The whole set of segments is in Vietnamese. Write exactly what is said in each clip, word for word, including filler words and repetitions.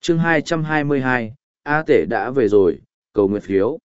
chương hai trăm hai mươi hai, A Tể đã về rồi, cầu nguyện phiếu.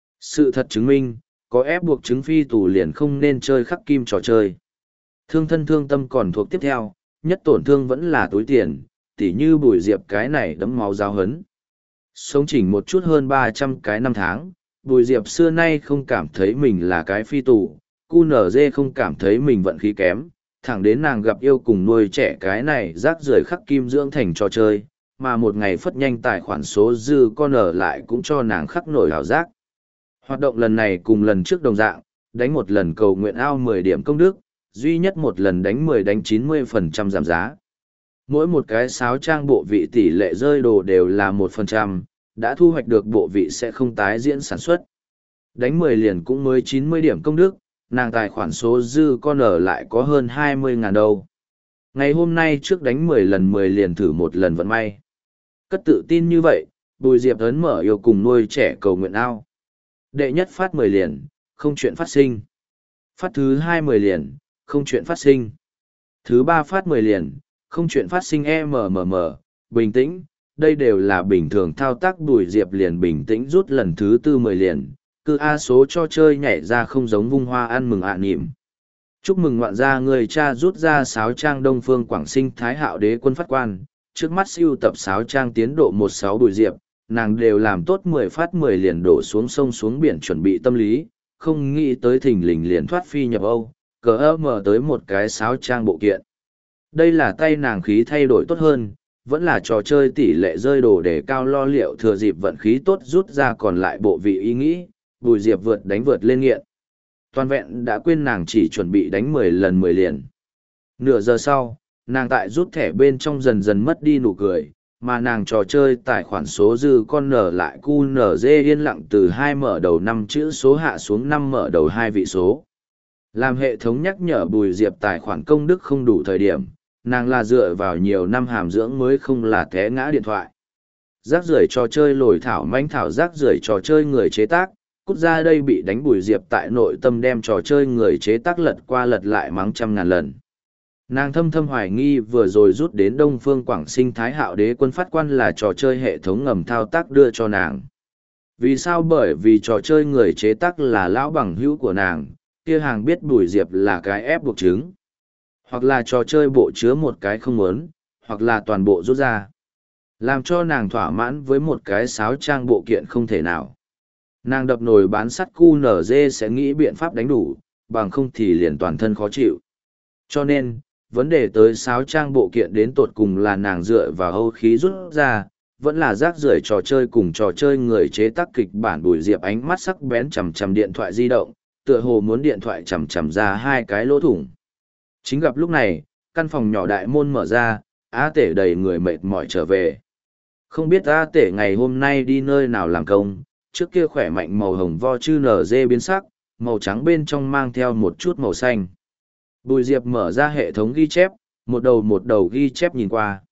Sự thật chứng minh, có ép buộc chứng phi tù liền không nên chơi khắc kim trò chơi. Thương thân thương tâm còn thuộc tiếp theo, nhất tổn thương vẫn là túi tiền, tỉ như Bùi Diệp cái này đấm máu giáo hấn. Sống chỉnh một chút hơn ba trăm cái năm tháng, Bùi Diệp xưa nay không cảm thấy mình là cái phi tù, cu nở dê không cảm thấy mình vận khí kém, thẳng đến nàng gặp yêu cùng nuôi trẻ cái này rác rưởi khắc kim dưỡng thành trò chơi, mà một ngày phất nhanh tài khoản số dư con ở lại cũng cho nàng khắc nổi hào giác. Hoạt động lần này cùng lần trước đồng dạng, đánh một lần cầu nguyện ao mười điểm công đức, duy nhất một lần đánh mười đánh chín mươi phần trăm giảm giá. Mỗi một cái sáo trang bộ vị tỷ lệ rơi đồ đều là một phần trăm, đã thu hoạch được bộ vị sẽ không tái diễn sản xuất. Đánh mười liền cũng mới chín mươi điểm công đức, nàng tài khoản số dư con ở lại có hơn hai mươi ngàn đâu. Ngày hôm nay trước đánh mười lần mười liền thử một lần vận may. Cất tự tin như vậy, Bùi Diệp ấn mở yêu cùng nuôi trẻ cầu nguyện ao. Đệ nhất phát mười liền, không chuyện phát sinh. Phát thứ hai mười liền, không chuyện phát sinh. Thứ ba phát mười liền, không chuyện phát sinh mmm, bình tĩnh, đây đều là bình thường thao tác. Bùi Diệp liền bình tĩnh rút lần thứ tư mười liền, cứ A số cho chơi nhảy ra không giống vung hoa ăn mừng ạ nỉm. Chúc mừng ngoạn gia người cha rút ra sáo trang Đông Phương Quảng Sinh Thái Hạo Đế Quân phát quan, trước mắt siêu tập sáo trang tiến độ một sáu Bùi Diệp, nàng đều làm tốt mười phát mười liền đổ xuống sông xuống biển chuẩn bị tâm lý, không nghĩ tới thình lình liền thoát phi nhập Âu, cờ ơ mở tới một cái sáo trang bộ kiện. Đây là tay nàng khí thay đổi tốt hơn, vẫn là trò chơi tỷ lệ rơi đồ để cao lo liệu thừa dịp vận khí tốt rút ra còn lại bộ vị ý nghĩ, Bùi Diệp vượt đánh vượt lên nghiện. Toàn vẹn đã quên nàng chỉ chuẩn bị đánh mười lần mười liền. Nửa giờ sau, nàng tại rút thẻ bên trong dần dần mất đi nụ cười, mà nàng trò chơi tài khoản số dư con nở lại cu nở dê yên lặng từ hai mở đầu năm chữ số hạ xuống năm mở đầu hai vị số. Làm hệ thống nhắc nhở Bùi Diệp tài khoản công đức không đủ thời điểm, nàng là dựa vào nhiều năm hàm dưỡng mới không là té ngã điện thoại. Rác rưởi trò chơi lồi thảo manh thảo rác rưởi trò chơi người chế tác, cút ra đây bị đánh. Bùi Diệp tại nội tâm đem trò chơi người chế tác lật qua lật lại mắng trăm ngàn lần. Nàng thâm thâm hoài nghi vừa rồi rút đến Đông Phương Quảng Sinh Thái Hạo Đế Quân phát quan là trò chơi hệ thống ngầm thao tác đưa cho nàng. Vì sao? Bởi vì trò chơi người chế tác là lão bằng hữu của nàng, kia hàng biết Bùi Diệp là cái ép buộc chứng. Hoặc là trò chơi bộ chứa một cái không muốn, hoặc là toàn bộ rút ra. Làm cho nàng thỏa mãn với một cái sáo trang bộ kiện không thể nào. Nàng đập nồi bán sắt cu nở dê sẽ nghĩ biện pháp đánh đủ, bằng không thì liền toàn thân khó chịu. Cho nên, vấn đề tới sáo trang bộ kiện đến tột cùng là nàng dựa vào âu khí rút ra, vẫn là rác rưởi trò chơi cùng trò chơi người chế tác kịch bản. Bùi Diệp ánh mắt sắc bén chằm chằm điện thoại di động, tựa hồ muốn điện thoại chằm chằm ra hai cái lỗ thủng. Chính gặp lúc này, căn phòng nhỏ đại môn mở ra, A Tể đầy người mệt mỏi trở về. Không biết A Tể ngày hôm nay đi nơi nào làm công, trước kia khỏe mạnh màu hồng vo chư nở dê biến sắc, màu trắng bên trong mang theo một chút màu xanh. Bùi Diệp mở ra hệ thống ghi chép, một đầu một đầu ghi chép nhìn qua.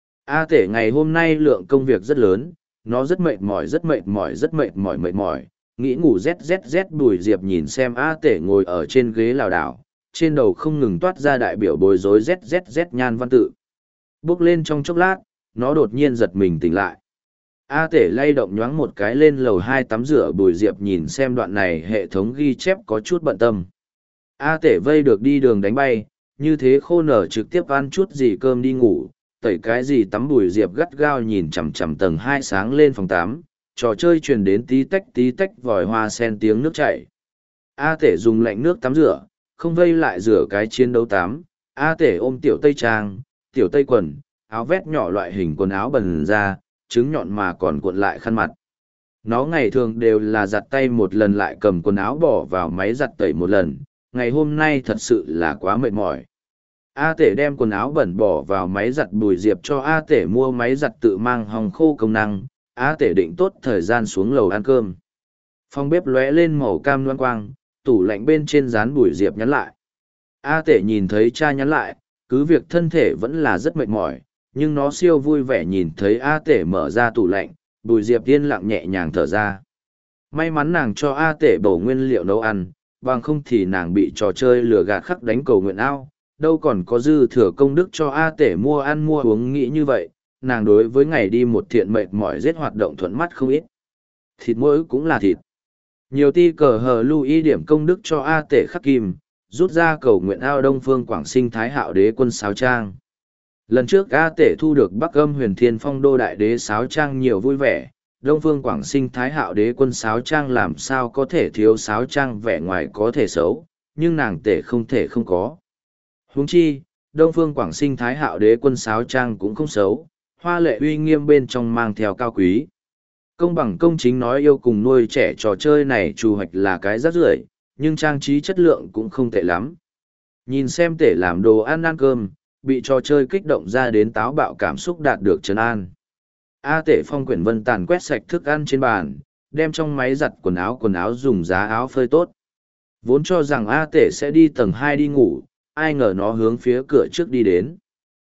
A Tể ngày hôm nay lượng công việc rất lớn, nó rất mệt mỏi rất mệt mỏi rất mệt mỏi mệt mỏi, nghĩ ngủ zzz. Bùi Diệp nhìn xem A Tể ngồi ở trên ghế lảo đảo, trên đầu không ngừng toát ra đại biểu bối rối zzz nhan văn tự. Bước lên trong chốc lát, nó đột nhiên giật mình tỉnh lại. A Tể lay động nhoáng một cái lên lầu hai tắm rửa. Bùi Diệp nhìn xem đoạn này hệ thống ghi chép có chút bận tâm. A Tể vây được đi đường đánh bay, như thế khô nở trực tiếp ăn chút gì cơm đi ngủ, tẩy cái gì tắm. Bùi Diệp gắt gao nhìn chằm chằm tầng hai sáng lên phòng tám, trò chơi truyền đến tí tách tí tách vòi hoa sen tiếng nước chảy. A Tể dùng lạnh nước tắm rửa, không vây lại rửa cái chiến đấu tắm. A Tể ôm tiểu tây trang, tiểu tây quần, áo vét nhỏ loại hình quần áo bần ra, trứng nhọn mà còn cuộn lại khăn mặt. Nó ngày thường đều là giặt tay một lần lại cầm quần áo bỏ vào máy giặt tẩy một lần, ngày hôm nay thật sự là quá mệt mỏi. A Tể đem quần áo bẩn bỏ vào máy giặt. Bùi Diệp cho A Tể mua máy giặt tự mang hòng khô công năng. A Tể định tốt thời gian xuống lầu ăn cơm. Phòng bếp lóe lên màu cam loan quang, tủ lạnh bên trên dán Bùi Diệp nhắn lại. A Tể nhìn thấy cha nhắn lại, cứ việc thân thể vẫn là rất mệt mỏi, nhưng nó siêu vui vẻ nhìn thấy A Tể mở ra tủ lạnh. Bùi Diệp yên lặng nhẹ nhàng thở ra. May mắn nàng cho A Tể bổ nguyên liệu nấu ăn, bằng không thì nàng bị trò chơi lừa gạt khắc đánh cầu nguyện ao, đâu còn có dư thừa công đức cho A Tể mua ăn mua uống. Nghĩ như vậy, nàng đối với ngày đi một thiện mệt mỏi giết hoạt động thuận mắt không ít. Thịt mỗi cũng là thịt. Nhiều ti cờ hờ lưu ý điểm công đức cho A Tể Khắc Kim, rút ra cầu nguyện ao Đông Phương Quảng Sinh Thái Hạo Đế quân sáo trang. Lần trước A Tể thu được Bắc Âm Huyền Thiên Phong Đô Đại Đế sáo trang nhiều vui vẻ, Đông Phương Quảng Sinh Thái Hạo Đế quân sáo trang làm sao có thể thiếu sáo trang vẻ ngoài có thể xấu, nhưng nàng Tể không thể không có. Huống chi, Đông Phương Quảng Sinh Thái Hạo Đế quân sáo trang cũng không xấu, hoa lệ uy nghiêm bên trong mang theo cao quý. Công bằng công chính nói yêu cùng nuôi trẻ trò chơi này trù hoạch là cái rác rưởi, nhưng trang trí chất lượng cũng không tệ lắm. Nhìn xem Tể làm đồ ăn ăn cơm, bị trò chơi kích động ra đến táo bạo cảm xúc đạt được trấn an. A Tể Phong Quyển Vân tàn quét sạch thức ăn trên bàn, đem trong máy giặt quần áo quần áo dùng giá áo phơi tốt. Vốn cho rằng A Tể sẽ đi tầng hai đi ngủ, ai ngờ nó hướng phía cửa trước đi đến.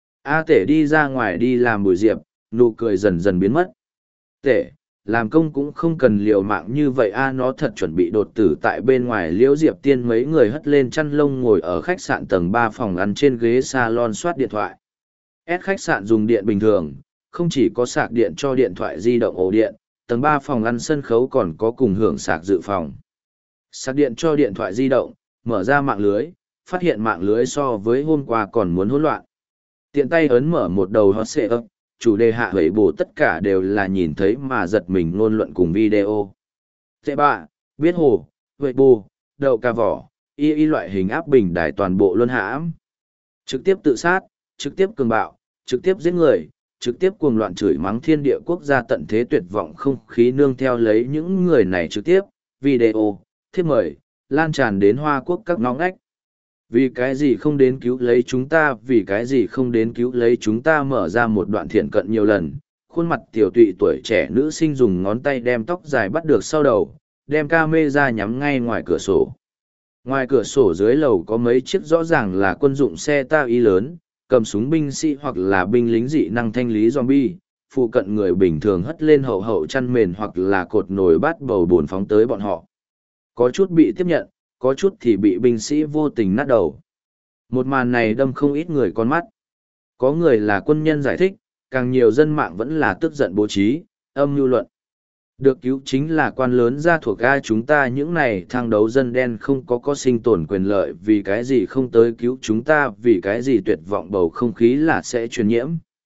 A Tể đi ra ngoài đi làm buổi diệp, nụ cười dần dần biến mất. Tể, làm công cũng không cần liều mạng như vậy a nó thật chuẩn bị đột tử tại bên ngoài liễu diệp tiên mấy người hất lên chăn lông ngồi ở khách sạn tầng ba phòng ăn trên ghế salon soát điện thoại. S khách sạn dùng điện bình thường, không chỉ có sạc điện cho điện thoại di động ổ điện, tầng ba phòng ăn sân khấu còn có cùng hưởng sạc dự phòng. Sạc điện cho điện thoại di động, mở ra mạng lưới, phát hiện mạng lưới so với hôm qua còn muốn hỗn loạn. Tiện tay ấn mở một đầu hot search, chủ đề hạ hủy bổ tất cả đều là nhìn thấy mà giật mình ngôn luận cùng video. Tệ bạ, biết hồ, huệ bù, đậu cà vỏ, y y loại hình áp bình đài toàn bộ luân hãm. Trực tiếp tự sát, trực tiếp cường bạo, trực tiếp giết người, trực tiếp cuồng loạn chửi mắng thiên địa quốc gia tận thế tuyệt vọng không khí nương theo lấy những người này trực tiếp, video, thiếp mời, lan tràn đến Hoa Quốc các ngõ ngách. Vì cái gì không đến cứu lấy chúng ta, vì cái gì không đến cứu lấy chúng ta mở ra một đoạn thiện cận nhiều lần, khuôn mặt tiểu tụy tuổi trẻ nữ sinh dùng ngón tay đem tóc dài bắt được sau đầu, đem ca mê ra nhắm ngay ngoài cửa sổ. Ngoài cửa sổ dưới lầu có mấy chiếc rõ ràng là quân dụng xe ta y lớn, cầm súng binh sĩ hoặc là binh lính dị năng thanh lý zombie, phụ cận người bình thường hất lên hậu hậu chăn mền hoặc là cột nồi bát bầu bồn phóng tới bọn họ. Có chút bị tiếp nhận, có chút thì bị binh sĩ vô tình nát đầu. Một màn này đâm không ít người con mắt. Có người là quân nhân giải thích, càng nhiều dân mạng vẫn là tức giận bố trí, âm mưu luận. Được cứu chính là quan lớn gia thuộc A chúng ta những này thang đấu dân đen không có có sinh tồn quyền lợi vì cái gì không tới cứu chúng ta vì cái gì tuyệt vọng bầu không khí là sẽ truyền nhiễm.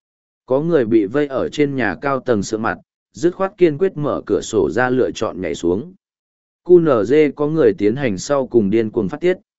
Có người bị vây ở trên nhà cao tầng sợ mặt, dứt khoát kiên quyết mở cửa sổ ra lựa chọn nhảy xuống. cu en giê có người tiến hành sau cùng điên cuồng phát tiết.